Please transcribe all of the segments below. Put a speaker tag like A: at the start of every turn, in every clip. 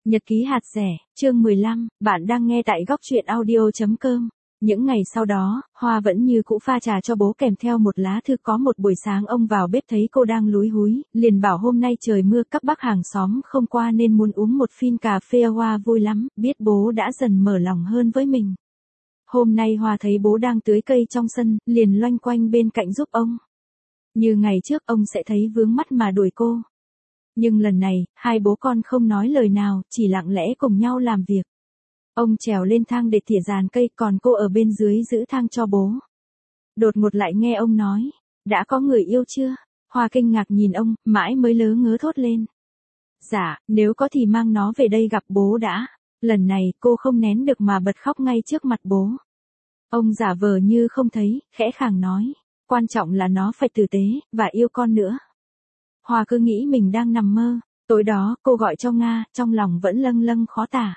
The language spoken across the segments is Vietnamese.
A: Nhật ký hạt rẻ, chương 15, bạn đang nghe tại góc truyện audio.com. Những ngày sau đó, Hoa vẫn như cũ pha trà cho bố kèm theo một lá thư. Có một buổi sáng ông vào bếp thấy cô đang lúi húi, liền bảo hôm nay trời mưa các bác hàng xóm không qua nên muốn uống một phin cà phê. Hoa vui lắm, biết bố đã dần mở lòng hơn với mình. Hôm nay Hoa thấy bố đang tưới cây trong sân, liền loanh quanh bên cạnh giúp ông. Như ngày trước ông sẽ thấy vướng mắt mà đuổi cô. Nhưng lần này, hai bố con không nói lời nào, chỉ lặng lẽ cùng nhau làm việc. Ông trèo lên thang để tỉa dàn cây, còn cô ở bên dưới giữ thang cho bố. Đột ngột lại nghe ông nói, đã có người yêu chưa? Hoa kinh ngạc nhìn ông, mãi mới lớ ngớ thốt lên. Dạ, nếu có thì mang nó về đây gặp bố đã. Lần này cô không nén được mà bật khóc ngay trước mặt bố. Ông giả vờ như không thấy, khẽ khàng nói, quan trọng là nó phải tử tế, và yêu con nữa. Hoa cứ nghĩ mình đang nằm mơ. Tối đó cô gọi cho Nga, trong lòng vẫn lâng lâng khó tả.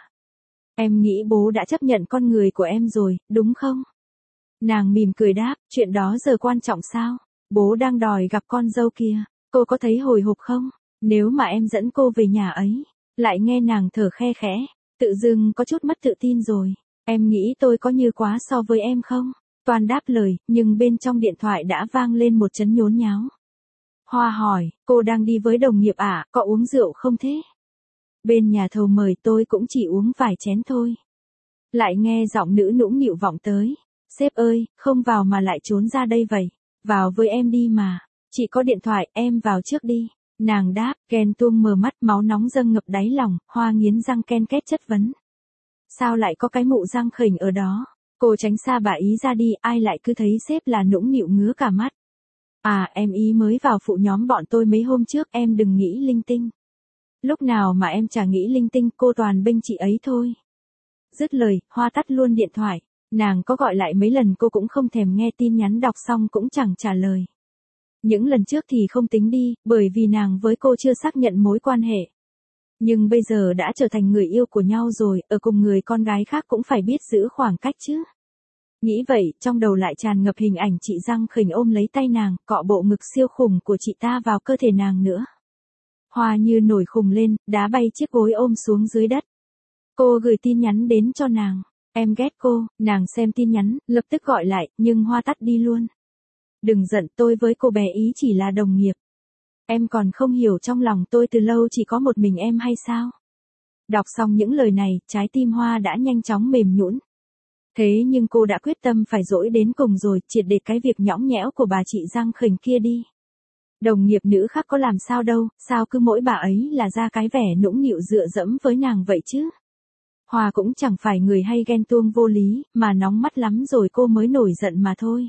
A: Em nghĩ bố đã chấp nhận con người của em rồi, đúng không? Nàng mỉm cười đáp, chuyện đó giờ quan trọng sao? Bố đang đòi gặp con dâu kia, cô có thấy hồi hộp không? Nếu mà em dẫn cô về nhà ấy, lại nghe nàng thở khe khẽ, tự dưng có chút mất tự tin rồi. Em nghĩ tôi có như quá so với em không? Toàn đáp lời, nhưng bên trong điện thoại đã vang lên một chấn nhốn nháo. Hoa hỏi, cô đang đi với đồng nghiệp à, có uống rượu không thế? Bên nhà thầu mời tôi cũng chỉ uống vài chén thôi. Lại nghe giọng nữ nũng nịu vọng tới. Sếp ơi, không vào mà lại trốn ra đây vậy. Vào với em đi mà. Chị có điện thoại, em vào trước đi. Nàng đáp, ghen tuông mờ mắt, máu nóng dâng ngập đáy lòng. Hoa nghiến răng ken két chất vấn. Sao lại có cái mụ răng khỉnh ở đó? Cô tránh xa bà ý ra đi, ai lại cứ thấy sếp là nũng nịu ngứa cả mắt. À, em ý mới vào phụ nhóm bọn tôi mấy hôm trước, em đừng nghĩ linh tinh. Lúc nào mà em chả nghĩ linh tinh, cô toàn bênh chị ấy thôi. Dứt lời, Hoa tắt luôn điện thoại. Nàng có gọi lại mấy lần cô cũng không thèm nghe, tin nhắn đọc xong cũng chẳng trả lời. Những lần trước thì không tính đi, bởi vì nàng với cô chưa xác nhận mối quan hệ. Nhưng bây giờ đã trở thành người yêu của nhau rồi, ở cùng người con gái khác cũng phải biết giữ khoảng cách chứ. Nghĩ vậy, trong đầu lại tràn ngập hình ảnh chị răng khỉnh ôm lấy tay nàng, cọ bộ ngực siêu khủng của chị ta vào cơ thể nàng nữa. Hoa như nổi khùng lên, đá bay chiếc gối ôm xuống dưới đất. Cô gửi tin nhắn đến cho nàng. Em ghét cô. Nàng xem tin nhắn, lập tức gọi lại, nhưng Hoa tắt đi luôn. Đừng giận, tôi với cô bé ý chỉ là đồng nghiệp. Em còn không hiểu trong lòng tôi từ lâu chỉ có một mình em hay sao? Đọc xong những lời này, trái tim Hoa đã nhanh chóng mềm nhũn. Thế nhưng cô đã quyết tâm phải dỗi đến cùng rồi, triệt để cái việc nhõng nhẽo của bà chị răng khỉnh kia đi. Đồng nghiệp nữ khác có làm sao đâu, sao cứ mỗi bà ấy là ra cái vẻ nũng nịu dựa dẫm với nàng vậy chứ? Hoa cũng chẳng phải người hay ghen tuông vô lý, mà nóng mắt lắm rồi cô mới nổi giận mà thôi.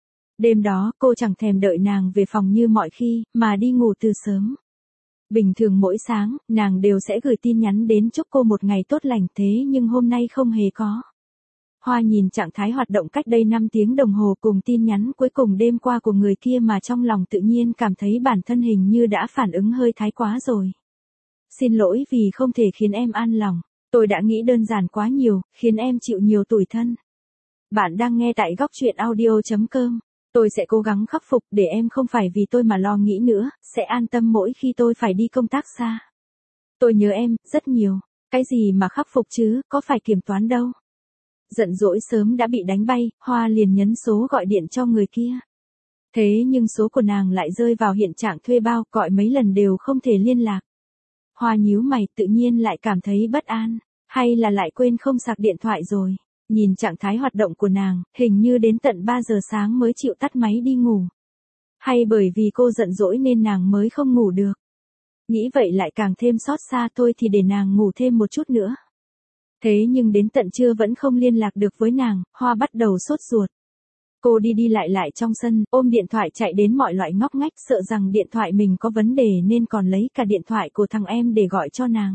A: Đêm đó, cô chẳng thèm đợi nàng về phòng như mọi khi, mà đi ngủ từ sớm. Bình thường mỗi sáng, nàng đều sẽ gửi tin nhắn đến chúc cô một ngày tốt lành, thế nhưng hôm nay không hề có. Hoa nhìn trạng thái hoạt động cách đây 5 tiếng đồng hồ cùng tin nhắn cuối cùng đêm qua của người kia mà trong lòng tự nhiên cảm thấy bản thân hình như đã phản ứng hơi thái quá rồi. Xin lỗi vì không thể khiến em an lòng. Tôi đã nghĩ đơn giản quá nhiều, khiến em chịu nhiều tủi thân. Bạn đang nghe tại góc truyện audio.com. Tôi sẽ cố gắng khắc phục để em không phải vì tôi mà lo nghĩ nữa, sẽ an tâm mỗi khi tôi phải đi công tác xa. Tôi nhớ em, rất nhiều. Cái gì mà khắc phục chứ, có phải kiểm toán đâu. Giận dỗi sớm đã bị đánh bay, Hoa liền nhấn số gọi điện cho người kia. Thế nhưng số của nàng lại rơi vào hiện trạng thuê bao, gọi mấy lần đều không thể liên lạc. Hoa nhíu mày, tự nhiên lại cảm thấy bất an, hay là lại quên không sạc điện thoại rồi. Nhìn trạng thái hoạt động của nàng, hình như đến tận 3 giờ sáng mới chịu tắt máy đi ngủ. Hay bởi vì cô giận dỗi nên nàng mới không ngủ được. Nghĩ vậy lại càng thêm xót xa, thôi thì để nàng ngủ thêm một chút nữa. Thế nhưng đến tận trưa vẫn không liên lạc được với nàng, Hoa bắt đầu sốt ruột. Cô đi đi lại trong sân, ôm điện thoại chạy đến mọi loại ngóc ngách, sợ rằng điện thoại mình có vấn đề nên còn lấy cả điện thoại của thằng em để gọi cho nàng.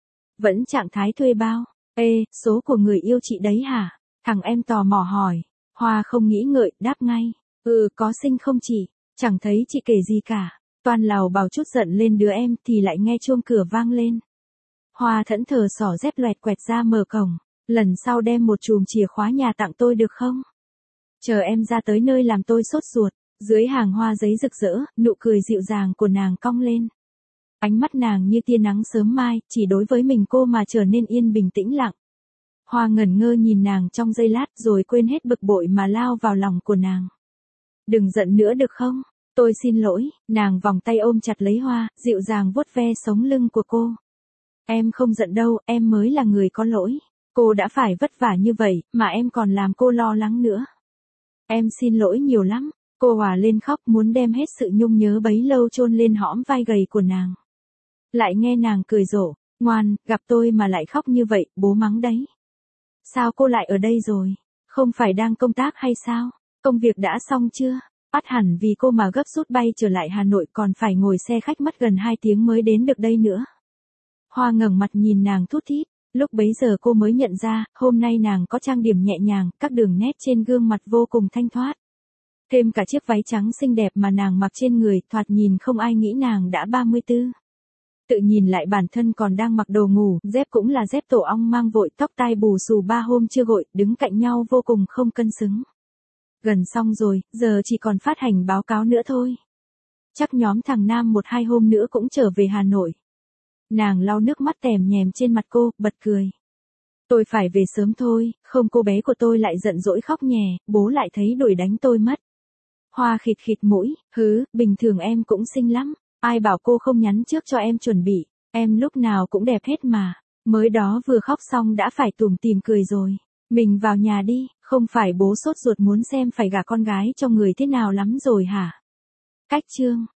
A: Vẫn trạng thái thuê bao. Ê, số của người yêu chị đấy hả? Thằng em tò mò hỏi. Hoa không nghĩ ngợi, đáp ngay. Ừ, có xinh không chị? Chẳng thấy chị kể gì cả. Toàn lào bảo chút giận lên đứa em thì lại nghe chuông cửa vang lên. Hoa thẫn thờ xỏ dép loẹt quẹt ra mở cổng. Lần sau đem một chùm chìa khóa nhà tặng tôi được không? Chờ em ra tới nơi làm tôi sốt ruột. Dưới hàng hoa giấy rực rỡ, nụ cười dịu dàng của nàng cong lên. Ánh mắt nàng như tia nắng sớm mai, chỉ đối với mình cô mà trở nên yên bình tĩnh lặng. Hoa ngẩn ngơ nhìn nàng trong giây lát rồi quên hết bực bội mà lao vào lòng của nàng. Đừng giận nữa được không? Tôi xin lỗi, nàng vòng tay ôm chặt lấy Hoa, dịu dàng vuốt ve sống lưng của cô. Em không giận đâu, em mới là người có lỗi. Cô đã phải vất vả như vậy, mà em còn làm cô lo lắng nữa. Em xin lỗi nhiều lắm. Cô hòa lên khóc muốn đem hết sự nhung nhớ bấy lâu chôn lên hõm vai gầy của nàng. Lại nghe nàng cười rộ, ngoan, gặp tôi mà lại khóc như vậy, bố mắng đấy. Sao cô lại ở đây rồi? Không phải đang công tác hay sao? Công việc đã xong chưa? Ắt hẳn vì cô mà gấp rút bay trở lại Hà Nội còn phải ngồi xe khách mất gần 2 tiếng mới đến được đây nữa. Hoa ngẩng mặt nhìn nàng thút thít, lúc bấy giờ cô mới nhận ra, hôm nay nàng có trang điểm nhẹ nhàng, các đường nét trên gương mặt vô cùng thanh thoát. Thêm cả chiếc váy trắng xinh đẹp mà nàng mặc trên người, thoạt nhìn không ai nghĩ nàng đã 34. Tự nhìn lại bản thân còn đang mặc đồ ngủ, dép cũng là dép tổ ong mang vội, tóc tai bù xù 3 hôm chưa gội, đứng cạnh nhau vô cùng không cân xứng. Gần xong rồi, giờ chỉ còn phát hành báo cáo nữa thôi. Chắc nhóm thằng Nam 1-2 hôm nữa cũng trở về Hà Nội. Nàng lau nước mắt tèm nhèm trên mặt cô, bật cười. Tôi phải về sớm thôi, không cô bé của tôi lại giận dỗi khóc nhè, bố lại thấy đuổi đánh tôi mất. Hoa khịt khịt mũi, bình thường em cũng xinh lắm. Ai bảo cô không nhắn trước cho em chuẩn bị, em lúc nào cũng đẹp hết mà. Mới đó vừa khóc xong đã phải tủm tỉm cười rồi. Mình vào nhà đi, không phải bố sốt ruột muốn xem phải gả con gái cho người thế nào lắm rồi hả? Cách chương